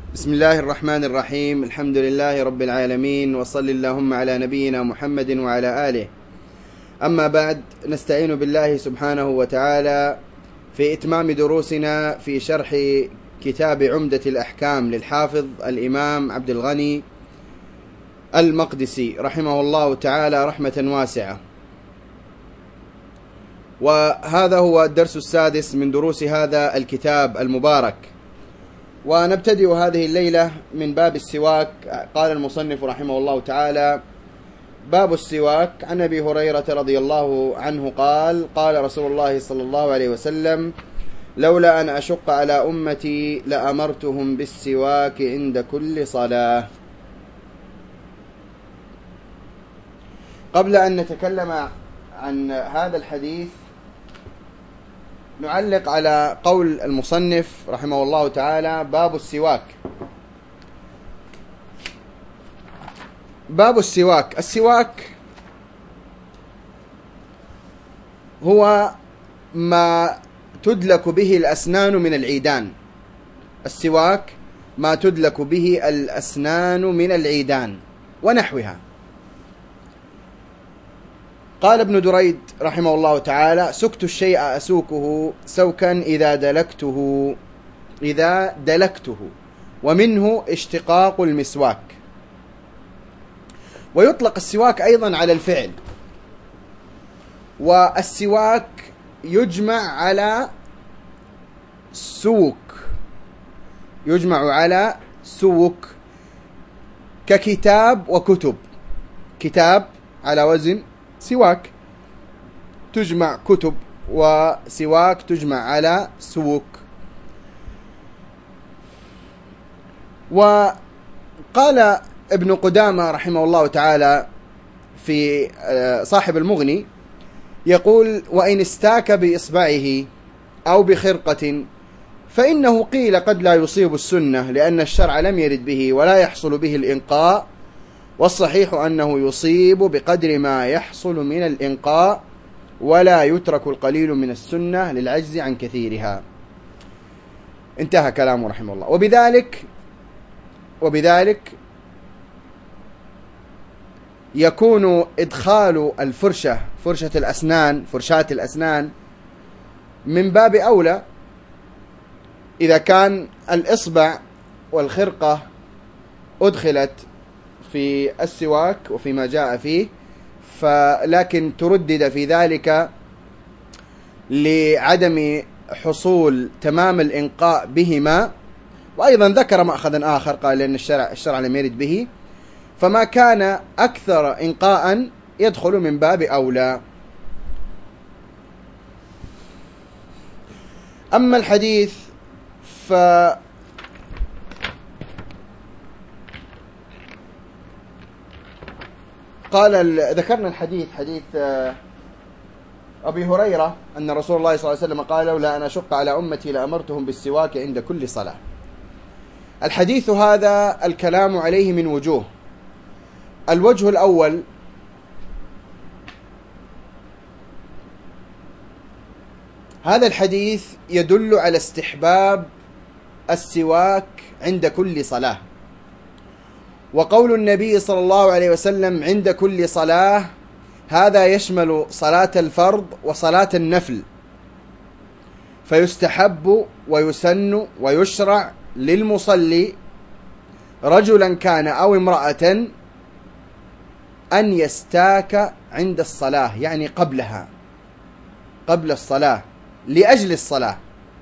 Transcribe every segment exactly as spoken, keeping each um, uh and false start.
بسم الله الرحمن الرحيم. الحمد لله رب العالمين، وصل اللهم على نبينا محمد وعلى آله. أما بعد، نستعين بالله سبحانه وتعالى في إتمام دروسنا في شرح كتاب عمدة الأحكام للحافظ الإمام عبد الغني المقدسي رحمه الله تعالى رحمة واسعة. وهذا هو الدرس السادس من دروس هذا الكتاب المبارك، ونبتدئ هذه الليلة من باب السواك. قال المصنف رحمه الله تعالى: باب السواك. عن أبي هريرة رضي الله عنه قال: قال رسول الله صلى الله عليه وسلم: لولا أن أشق على أمتي لأمرتهم بالسواك عند كل صلاة. قبل أن نتكلم عن هذا الحديث نعلق على قول المصنف رحمه الله تعالى: باب السواك. باب السواك. السواك هو ما تدلك به الأسنان من العيدان. السواك ما تدلك به الأسنان من العيدان ونحوها. قال ابن دريد رحمه الله تعالى: سكت الشيء أسوكه سوكا إذا دلكته إذا دلكته ومنه اشتقاق المسواك. ويطلق السواك أيضا على الفعل. والسواك يجمع على سوك يجمع على سوك ككتاب وكتب. كتاب على وزن سواك تجمع كتب، وسواك تجمع على سوك. وقال ابن قدامة رحمه الله تعالى في صاحب المغني يقول: وإن استاك بإصبعه أو بخرقة فإنه قيل قد لا يصيب السنة، لأن الشرع لم يرد به ولا يحصل به الإنقاء، والصحيح أنه يصيب بقدر ما يحصل من الإنقاء، ولا يترك القليل من السنة للعجز عن كثيرها. انتهى كلامه رحمه الله. وبذلك وبذلك يكون إدخال الفرشة فرشة الأسنان فرشات الأسنان من باب أولى إذا كان الإصبع والخرقة أدخلت في السواك وفيما جاء فيه، فلكن تردد في ذلك لعدم حصول تمام الإنقاء بهما. وأيضا ذكر مأخذا آخر، قال لأن الشرع, الشرع لم يرد به، فما كان أكثر إنقاء يدخل من باب أولى. أما الحديث ف قال ذكرنا الحديث حديث أبي هريرة أن رسول الله صلى الله عليه وسلم قال: لولا أن أشق على أمتي لأمرتهم بالسواك عند كل صلاة. الحديث هذا الكلام عليه من وجوه. الوجه الأول: هذا الحديث يدل على استحباب السواك عند كل صلاة. وقول النبي صلى الله عليه وسلم عند كل صلاة هذا يشمل صلاة الفرض وصلاة النفل، فيستحب ويسن ويشرع للمصلي رجلا كان أو امرأة أن يستاك عند الصلاة، يعني قبلها قبل الصلاة لأجل الصلاة.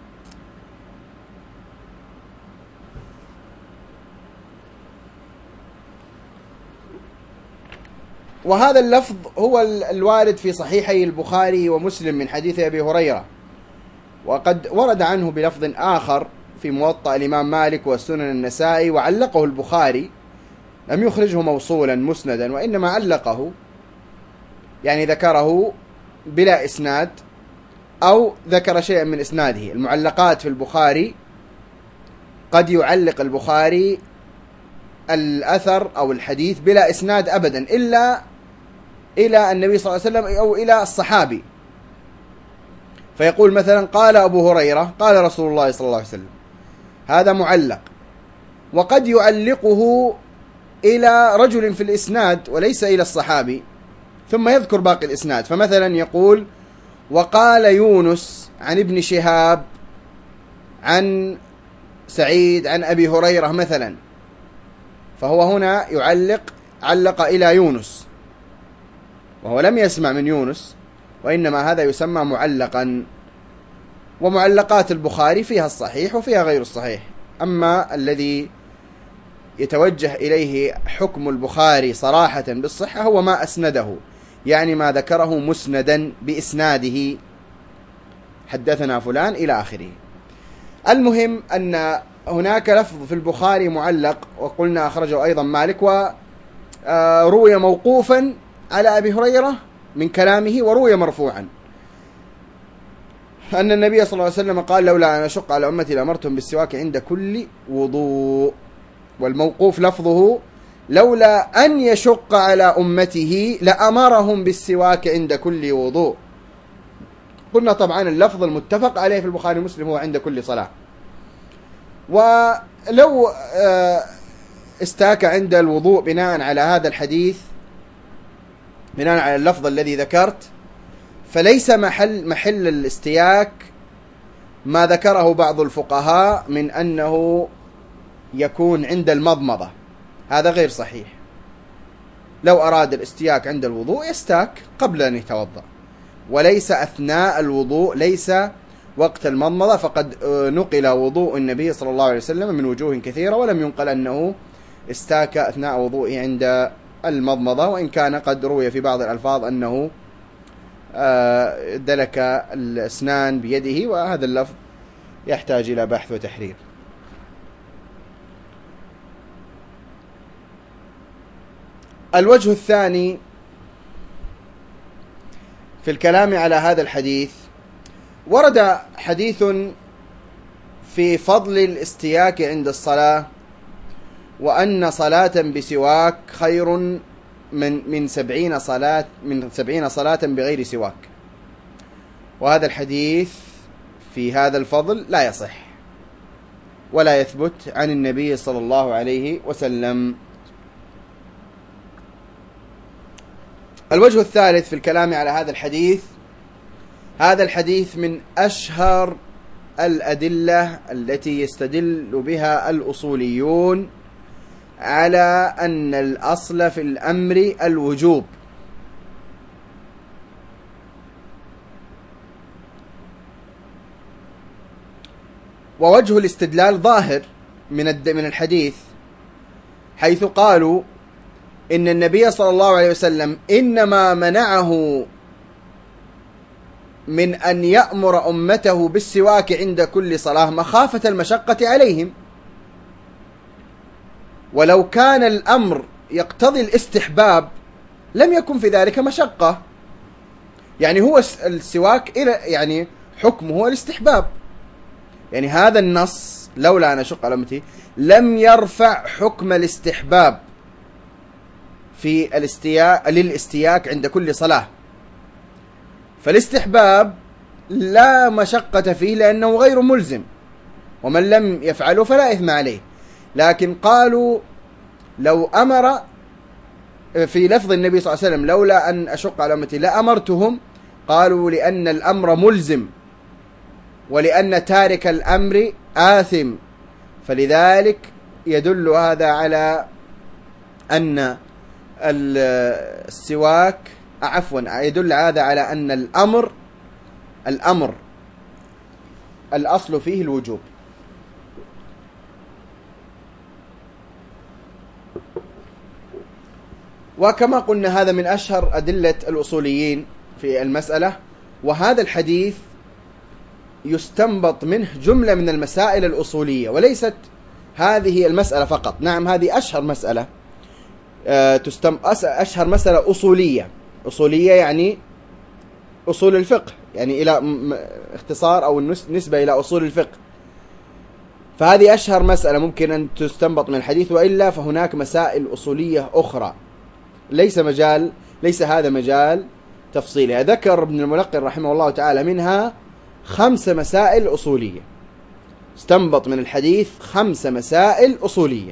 وهذا اللفظ هو الوارد في صحيحي البخاري ومسلم من حديث أبي هريرة، وقد ورد عنه بلفظ آخر في موطأ الإمام مالك والسنن النسائي، وعلقه البخاري، لم يخرجه موصولا مسندا، وإنما علقه، يعني ذكره بلا إسناد أو ذكر شيئا من إسناده. المعلقات في البخاري قد يعلق البخاري الأثر أو الحديث بلا إسناد أبدا إلا إلى النبي صلى الله عليه وسلم أو إلى الصحابي، فيقول مثلا: قال أبو هريرة قال رسول الله صلى الله عليه وسلم، هذا معلق. وقد يعلقه إلى رجل في الإسناد وليس إلى الصحابي، ثم يذكر باقي الإسناد. فمثلا يقول: وقال يونس عن ابن شهاب عن سعيد عن أبي هريرة مثلا، فهو هنا يعلق علق إلى يونس وهو لم يسمع من يونس، وإنما هذا يسمى معلقا. ومعلقات البخاري فيها الصحيح وفيها غير الصحيح. أما الذي يتوجه إليه حكم البخاري صراحة بالصحة هو ما أسنده، يعني ما ذكره مسندا بإسناده، حدثنا فلان إلى آخره. المهم أن هناك لفظ في البخاري معلق، وقلنا أخرجه أيضا مالك، وروي موقوفا على أبي هريرة من كلامه، وروي مرفوعا أن النبي صلى الله عليه وسلم قال: لولا أن أشق على أمتي لأمرتهم بالسواك عند كل وضوء. والموقوف لفظه: لولا أن يشق على أمته لأمرهم بالسواك عند كل وضوء. قلنا طبعا اللفظ المتفق عليه في البخاري ومسلم هو عند كل صلاة. ولو استاك عند الوضوء بناء على هذا الحديث، بناء على اللفظ الذي ذكرت، فليس محل محل الاستياك ما ذكره بعض الفقهاء من أنه يكون عند المضمضة، هذا غير صحيح. لو أراد الاستياك عند الوضوء يستاك قبل أن يتوضأ، وليس أثناء الوضوء، ليس وقت المضمضة. فقد نقل وضوء النبي صلى الله عليه وسلم من وجوه كثيرة، ولم ينقل أنه استاك أثناء وضوءه عند المضمضة، وإن كان قد روي في بعض الألفاظ أنه دلك الأسنان بيده، وهذا اللفظ يحتاج إلى بحث وتحرير. الوجه الثاني في الكلام على هذا الحديث، ورد حديث في فضل الاستياك عند الصلاة، وأن صلاة بسواك خير من من سبعين صلاة من سبعين صلاة بغير سواك. وهذا الحديث في هذا الفضل لا يصح ولا يثبت عن النبي صلى الله عليه وسلم. الوجه الثالث في الكلام على هذا الحديث، هذا الحديث من أشهر الأدلة التي يستدل بها الأصوليون على أن الأصل في الأمر الوجوب. ووجه الاستدلال ظاهر من من الحديث، حيث قالوا إن النبي صلى الله عليه وسلم إنما منعه من أن يأمر أمته بالسواك عند كل صلاة مخافة المشقة عليهم، ولو كان الأمر يقتضي الاستحباب لم يكن في ذلك مشقة. يعني هو السواك إلى يعني حكمه هو الاستحباب، يعني هذا النص لولا أن أشق على أمتي لم يرفع حكم الاستحباب في الاستياك للاستياك عند كل صلاة. فالاستحباب لا مشقة فيه لأنه غير ملزم، ومن لم يفعله فلا إثم عليه. لكن قالوا لو أمر في لفظ النبي صلى الله عليه وسلم لولا أن أشق على أمتي لأمرتهم، قالوا لأن الأمر ملزم ولأن تارك الأمر آثم، فلذلك يدل هذا على أن السواك عفوا يدل هذا على أن الأمر الأمر الأصل فيه الوجوب. وكما قلنا هذا من أشهر أدلة الأصوليين في المسألة، وهذا الحديث يستنبط منه جملة من المسائل الأصولية، وليست هذه المسألة فقط. نعم هذه أشهر مسألة تستم أشهر مسألة أصولية. أصولية يعني أصول الفقه، يعني إلى اختصار أو نسبة إلى أصول الفقه. فهذه أشهر مسألة ممكن أن تستنبط من الحديث، وإلا فهناك مسائل أصولية أخرى ليس مجال ليس هذا مجال تفصيلها. ذكر ابن الملقن رحمه الله تعالى منها خمس مسائل أصولية استنبط من الحديث خمس مسائل أصولية.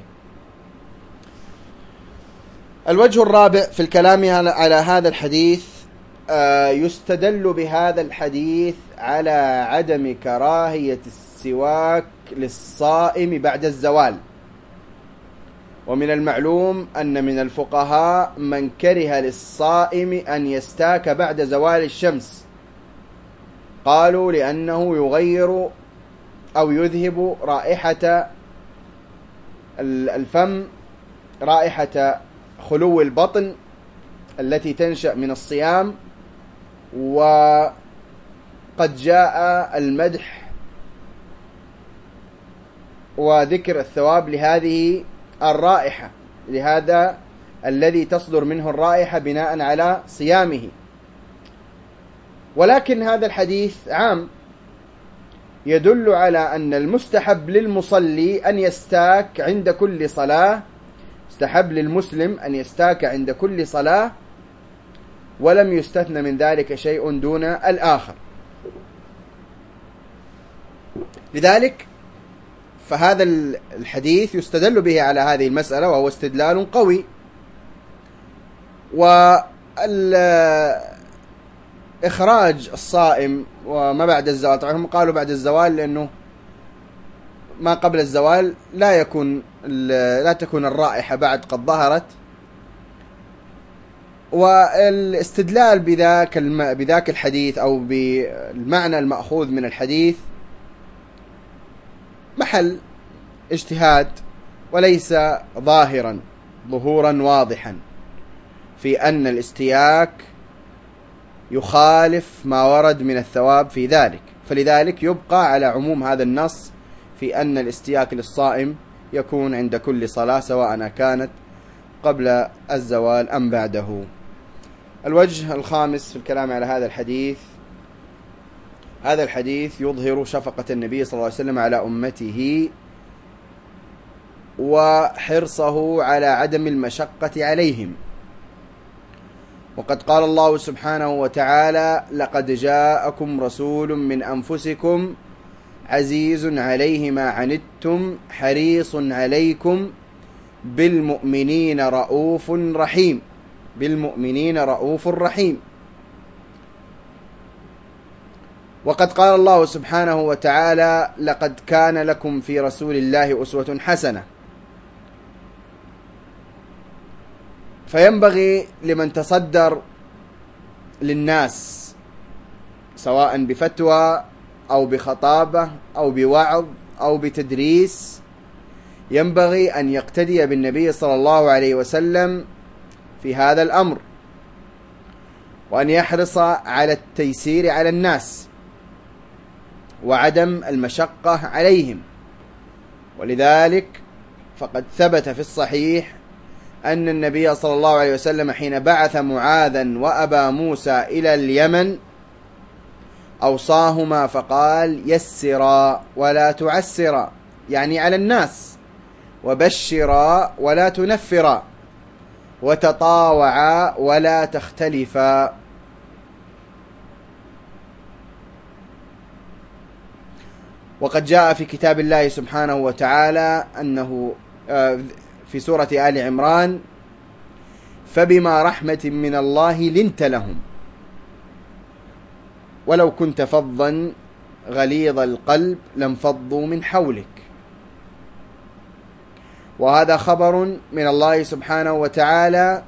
الوجه الرابع في الكلام على هذا الحديث، يستدل بهذا الحديث على عدم كراهية السواك للصائم بعد الزوال. ومن المعلوم أن من الفقهاء من كره للصائم أن يستاك بعد زوال الشمس، قالوا لأنه يغير أو يذهب رائحة الفم، رائحة خلو البطن التي تنشأ من الصيام، وقد جاء المدح وذكر الثواب لهذه الرائحة، لهذا الذي تصدر منه الرائحة بناء على صيامه. ولكن هذا الحديث عام يدل على أن المستحب للمصلي أن يستاك عند كل صلاة، استحب للمسلم أن يستاك عند كل صلاة، ولم يستثنى من ذلك شيء دون الآخر. لذلك فهذا الحديث يستدل به على هذه المسألة، وهو استدلال قوي. وإخراج الصائم وما بعد الزوال، طبعا هم قالوا بعد الزوال لأنه ما قبل الزوال لا يكون لا تكون الرائحة بعد قد ظهرت. والاستدلال بذاك بذاك الحديث أو بالمعنى المأخوذ من الحديث محل اجتهاد، وليس ظاهرا ظهورا واضحا في أن الاستياك يخالف ما ورد من الثواب في ذلك، فلذلك يبقى على عموم هذا النص في أن الاستياك للصائم يكون عند كل صلاة، سواء كانت قبل الزوال أم بعده. الوجه الخامس في الكلام على هذا الحديث، هذا الحديث يظهر شفقة النبي صلى الله عليه وسلم على أمته وحرصه على عدم المشقة عليهم. وقد قال الله سبحانه وتعالى: لقد جاءكم رسول من أنفسكم عزيز عليه ما عنتم حريص عليكم بالمؤمنين رؤوف رحيم. بالمؤمنين رؤوف رحيم. وقد قال الله سبحانه وتعالى: لقد كان لكم في رسول الله أسوة حسنة. فينبغي لمن تصدر للناس سواء بفتوى أو بخطابة أو بوعظ أو بتدريس، ينبغي أن يقتدي بالنبي صلى الله عليه وسلم في هذا الأمر، وأن يحرص على التيسير على الناس وعدم المشقة عليهم. ولذلك فقد ثبت في الصحيح أن النبي صلى الله عليه وسلم حين بعث معاذا وأبا موسى إلى اليمن أوصاهما فقال: يسرا ولا تعسرا، يعني على الناس، وبشرا ولا تنفرا، وتطاوعا ولا تختلفا. وقد جاء في كتاب الله سبحانه وتعالى أنه في سورة آل عمران: فبما رحمة من الله لنت لهم ولو كنت فظا غليظ القلب لانفضوا من حولك. وهذا خبر من الله سبحانه وتعالى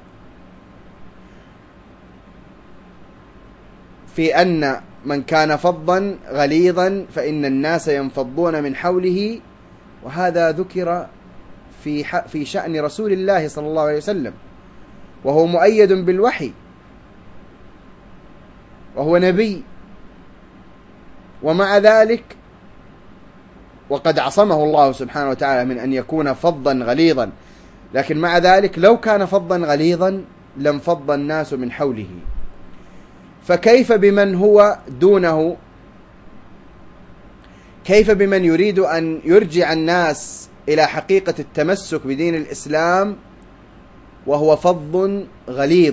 في أن من كان فظا غليظا فإن الناس ينفضون من حوله. وهذا ذكر في في شأن رسول الله صلى الله عليه وسلم، وهو مؤيد بالوحي، وهو نبي، ومع ذلك وقد عصمه الله سبحانه وتعالى من أن يكون فظا غليظا، لكن مع ذلك لو كان فظا غليظا لانفض الناس من حوله. فكيف بمن هو دونه؟ كيف بمن يريد أن يرجع الناس إلى حقيقة التمسك بدين الإسلام وهو فظ غليظ؟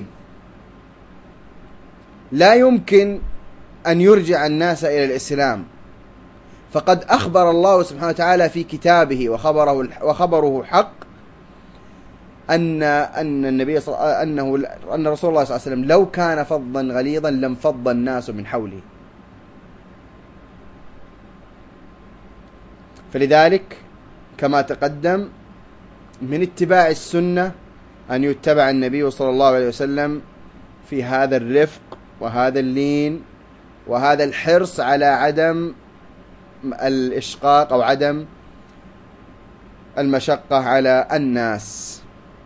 لا يمكن أن يرجع الناس إلى الإسلام. فقد أخبر الله سبحانه وتعالى في كتابه وخبره وخبره حق أن أن النبي صلى أنه أن رسول الله صلى الله عليه وسلم لو كان فظا غليظا لانفض الناس من حوله. فلذلك كما تقدم من اتباع السنة أن يتبع النبي صلى الله عليه وسلم في هذا الرفق وهذا اللين وهذا الحرص على عدم الإشقاق أو عدم المشقة على الناس.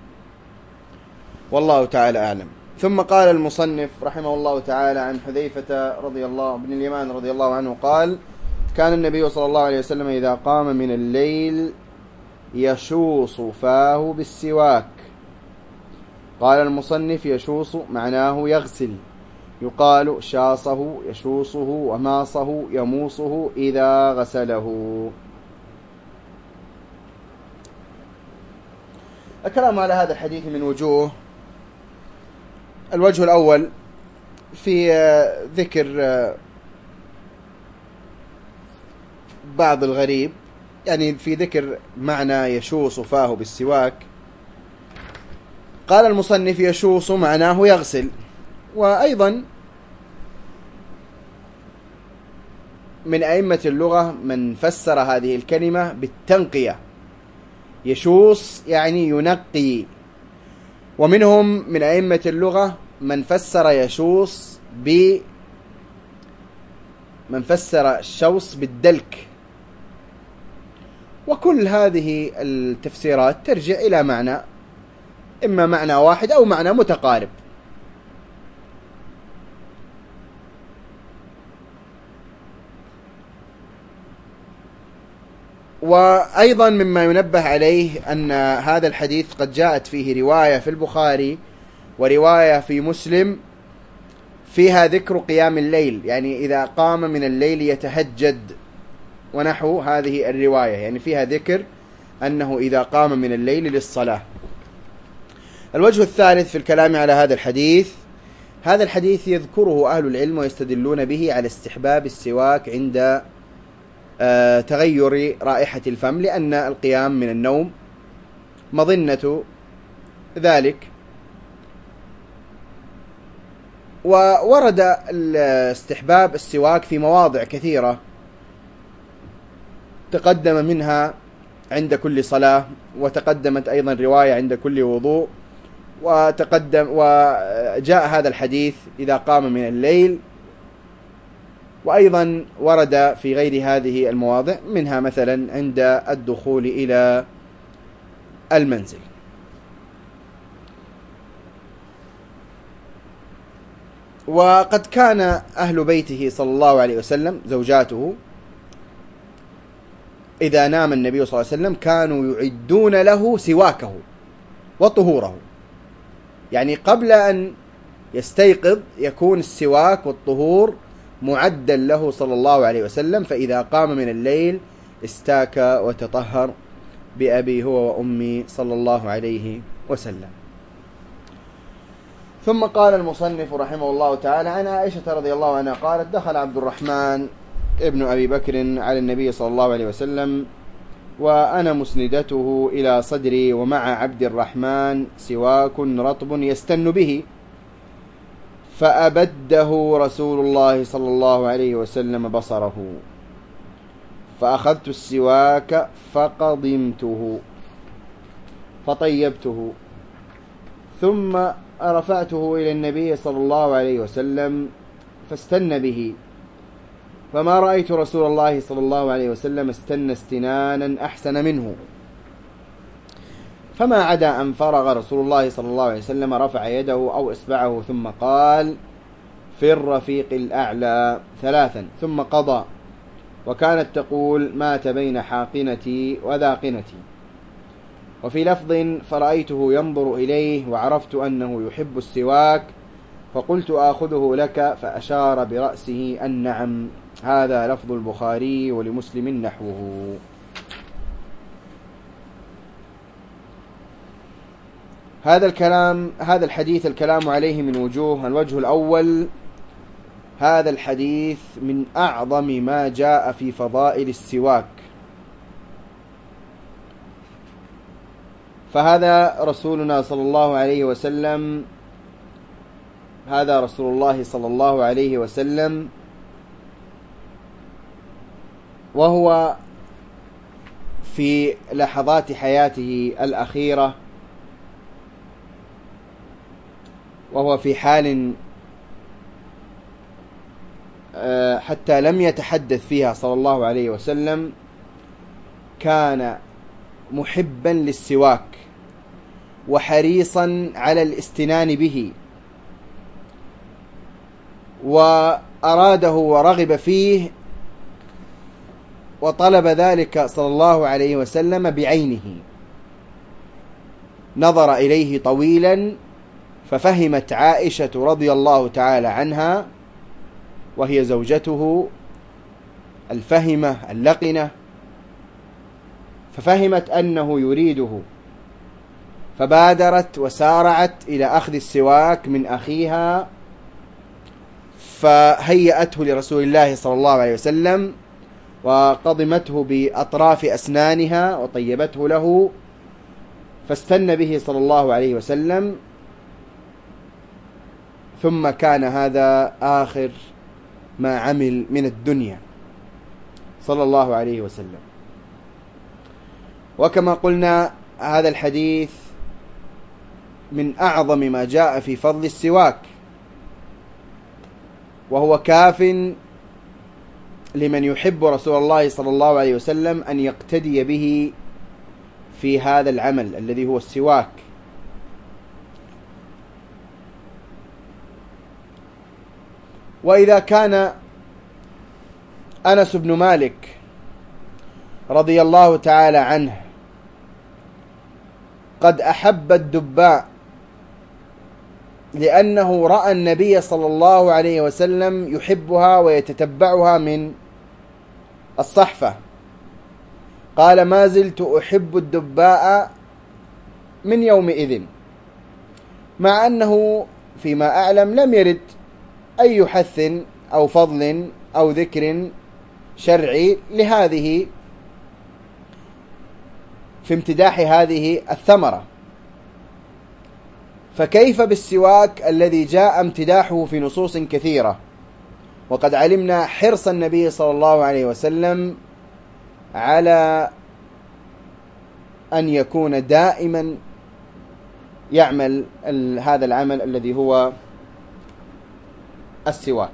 والله تعالى أعلم. ثم قال المصنف رحمه الله تعالى عن حذيفة رضي الله بن اليمان رضي الله عنه قال: كان النبي صلى الله عليه وسلم إذا قام من الليل يشوص فاه بالسواك. قال المصنف: يشوص معناه يغسل، يقال شاصه يشوصه وماصه يموصه إذا غسله. الكلام على هذا الحديث من وجوه. الوجه الأول في ذكر بعض الغريب، يعني في ذكر معنى يشوص فاه بالسواك. قال المصنف: يشوص معناه يغسل. وأيضا من أئمة اللغة من فسر هذه الكلمة بالتنقية، يشوص يعني ينقي. ومنهم من أئمة اللغة من فسر يشوص ب من فسر الشوص بالدلك. وكل هذه التفسيرات ترجع إلى معنى، إما معنى واحد أو معنى متقارب. وأيضا مما ينبه عليه أن هذا الحديث قد جاءت فيه رواية في البخاري ورواية في مسلم فيها ذكر قيام الليل، يعني إذا قام من الليل يتهجد ونحو هذه الرواية، يعني فيها ذكر أنه إذا قام من الليل للصلاة. الوجه الثالث في الكلام على هذا الحديث: هذا الحديث يذكره أهل العلم ويستدلون به على استحباب السواك عند تغير رائحة الفم، لأن القيام من النوم مظنة ذلك. وورد استحباب السواك في مواضع كثيرة تقدم منها عند كل صلاة، وتقدمت أيضا رواية عند كل وضوء، وتقدم وجاء هذا الحديث إذا قام من الليل. وأيضا ورد في غير هذه المواضع، منها مثلا عند الدخول إلى المنزل. وقد كان أهل بيته صلى الله عليه وسلم زوجاته إذا نام النبي صلى الله عليه وسلم كانوا يعدون له سواكه وطهوره، يعني قبل أن يستيقظ يكون السواك والطهور معدا له صلى الله عليه وسلم، فإذا قام من الليل استاك وتطهر بأبي هو وأمي صلى الله عليه وسلم. ثم قال المصنف رحمه الله تعالى عن عائشة رضي الله عنها قالت: دخل عبد الرحمن ابن أبي بكر على النبي صلى الله عليه وسلم وأنا مسندته إلى صدري، ومع عبد الرحمن سواك رطب يستن به، فأبده رسول الله صلى الله عليه وسلم بصره، فأخذت السواك فقضمته فطيبته، ثم رفعته إلى النبي صلى الله عليه وسلم فاستن به، فما رأيت رسول الله صلى الله عليه وسلم استن استنانا أحسن منه. فما عدا أن فرغ رسول الله صلى الله عليه وسلم رفع يده أو إصبعه ثم قال: في الرفيق الأعلى ثلاثا ثم قضى. وكانت تقول: مات بين حاقنتي وذاقنتي. وفي لفظ: فرأيته ينظر إليه وعرفت أنه يحب السواك، فقلت: آخذه لك، فأشار برأسه النعم. هذا لفظ البخاري ولمسلم نحوه. هذا الكلام هذا الحديث الكلام عليه من وجوه. الوجه الأول: هذا الحديث من أعظم ما جاء في فضائل السواك. فهذا رسولنا صلى الله عليه وسلم هذا رسول الله صلى الله عليه وسلم وهو في لحظات حياته الأخيرة، وهو في حال حتى لم يتحدث فيها صلى الله عليه وسلم، كان محبا للسواك وحريصا على الاستنان به، وأراده ورغب فيه وطلب ذلك صلى الله عليه وسلم بعينه. نظر إليه طويلا ففهمت عائشة رضي الله تعالى عنها، وهي زوجته الفهمة اللقنة، ففهمت أنه يريده، فبادرت وسارعت إلى أخذ السواك من أخيها، فهيأته لرسول الله صلى الله عليه وسلم وقضمته بأطراف أسنانها وطيبته له، فاستنى به صلى الله عليه وسلم. ثم كان هذا آخر ما عمل من الدنيا صلى الله عليه وسلم. وكما قلنا هذا الحديث من أعظم ما جاء في فضل السواك، وهو كاف لمن يحب رسول الله صلى الله عليه وسلم أن يقتدي به في هذا العمل الذي هو السواك. وإذا كان أنس بن مالك رضي الله تعالى عنه قد أحب الدباء لأنه رأى النبي صلى الله عليه وسلم يحبها ويتتبعها من الصحفة، قال: ما زلت أحب الدباء من يومئذ، مع أنه فيما أعلم لم يرد أي حث أو فضل أو ذكر شرعي لهذه في امتداح هذه الثمرة، فكيف بالسواك الذي جاء امتداحه في نصوص كثيرة؟ وقد علمنا حرص النبي صلى الله عليه وسلم على أن يكون دائما يعمل هذا العمل الذي هو السواك.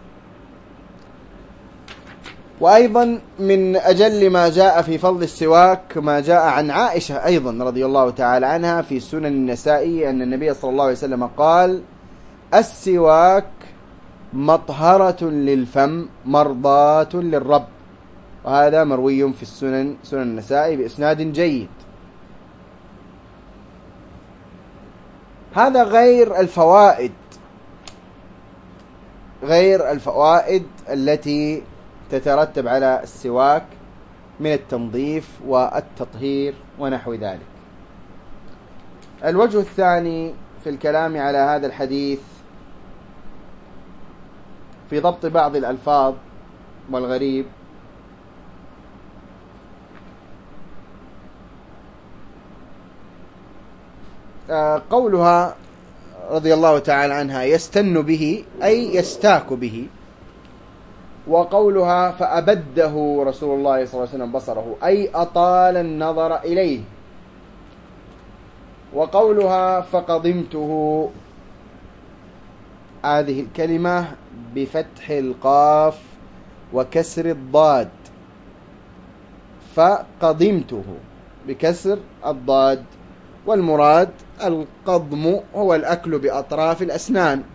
وأيضا من أجل ما جاء في فضل السواك ما جاء عن عائشة أيضا رضي الله تعالى عنها في سنن النسائي أن النبي صلى الله عليه وسلم قال: السواك مطهرة للفم مرضاة للرب. وهذا مروي في السنن سنن النسائي بإسناد جيد. هذا غير الفوائد غير الفوائد التي تترتب على السواك من التنظيف والتطهير ونحو ذلك. الوجه الثاني في الكلام على هذا الحديث في ضبط بعض الألفاظ والغريب. قولها رضي الله تعالى عنها يستن به أي يستاك به، وقولها فأبده رسول الله صلى الله عليه وسلم بصره أي أطال النظر إليه، وقولها فقضمته هذه الكلمة بفتح القاف وكسر الضاد، فقضمته بكسر الضاد، والمراد القضم هو الأكل بأطراف الأسنان.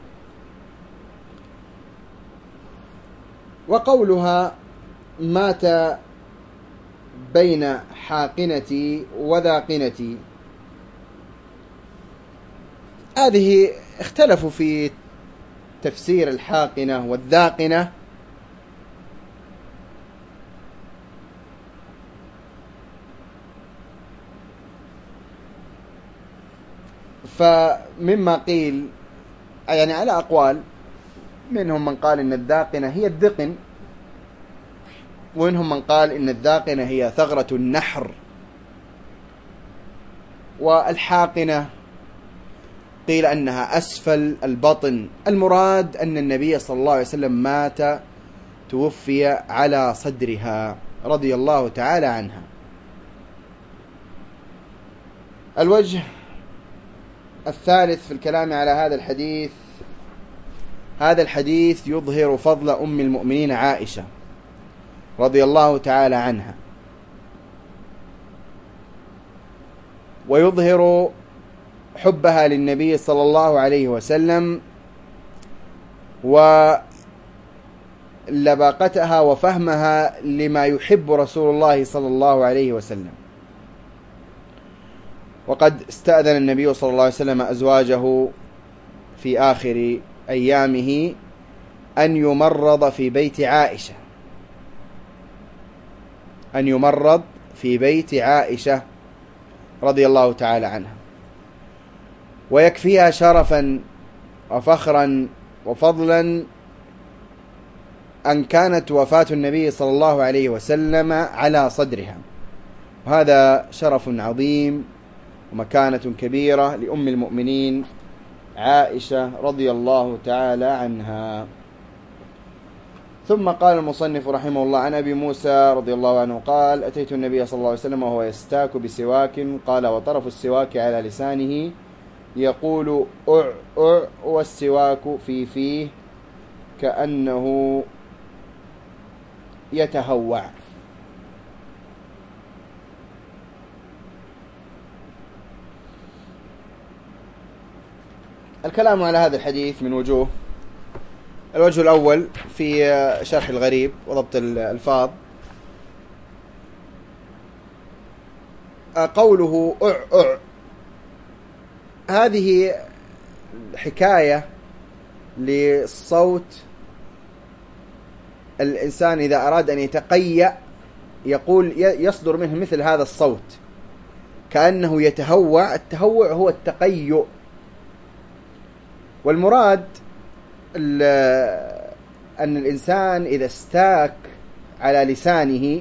وقولها مات بين حاقنتي وذاقنتي، هذه اختلفوا في تفسير الحاقنة والذاقنة، فمما قيل يعني على أقوال، منهم من قال إن الذاقنة هي الذقن، ومنهم من قال إن الذاقنة هي ثغرة النحر، والحاقنة قيل أنها أسفل البطن. المراد أن النبي صلى الله عليه وسلم مات توفي على صدرها رضي الله تعالى عنها. الوجه الثالث في الكلام على هذا الحديث: هذا الحديث يظهر فضل أم المؤمنين عائشة رضي الله تعالى عنها، ويظهر حبها للنبي صلى الله عليه وسلم ولباقتها وفهمها لما يحب رسول الله صلى الله عليه وسلم. وقد استأذن النبي صلى الله عليه وسلم أزواجه في آخر أيامه أن يمرض في بيت عائشة أن يمرض في بيت عائشة رضي الله تعالى عنها. ويكفيها شرفا وفخرا وفضلا أن كانت وفاة النبي صلى الله عليه وسلم على صدرها، وهذا شرف عظيم ومكانة كبيرة لأم المؤمنين عائشة رضي الله تعالى عنها. ثم قال المصنف رحمه الله: عن أبي موسى رضي الله عنه قال: أتيت النبي صلى الله عليه وسلم وهو يستاك بسواك، قال: وطرف السواك على لسانه يقول أع أع، والسواك في فيه كأنه يتهوع. الكلام على هذا الحديث من وجوه. الوجه الأول في شرح الغريب وضبط الألفاظ: قوله أع أع هذه حكاية للصوت. الإنسان إذا أراد أن يتقيأ يقول يصدر منه مثل هذا الصوت كأنه يتهوع. التهوع هو التقيؤ، والمراد أن الإنسان إذا استاك على لسانه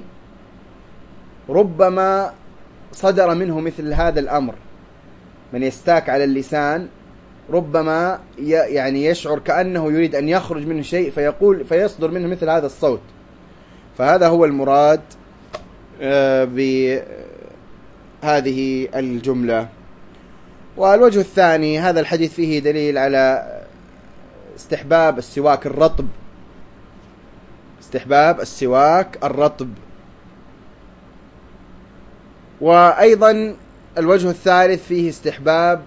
ربما صدر منه مثل هذا الأمر. من يستاك على اللسان ربما يعني يشعر كأنه يريد أن يخرج منه شيء فيقول فيصدر منه مثل هذا الصوت. فهذا هو المراد بهذه الجملة. والوجه الثاني: هذا الحديث فيه دليل على استحباب السواك الرطب استحباب السواك الرطب وأيضا الوجه الثالث فيه استحباب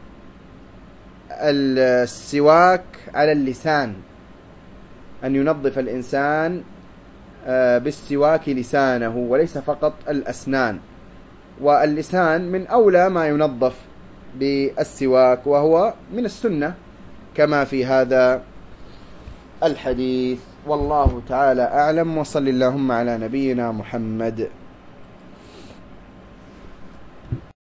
السواك على اللسان، أن ينظف الإنسان بالسواك لسانه وليس فقط الأسنان. واللسان من أولى ما ينظف بالسواك، وهو من السنة كما في هذا الحديث. والله تعالى أعلم، وصل اللهم على نبينا محمد.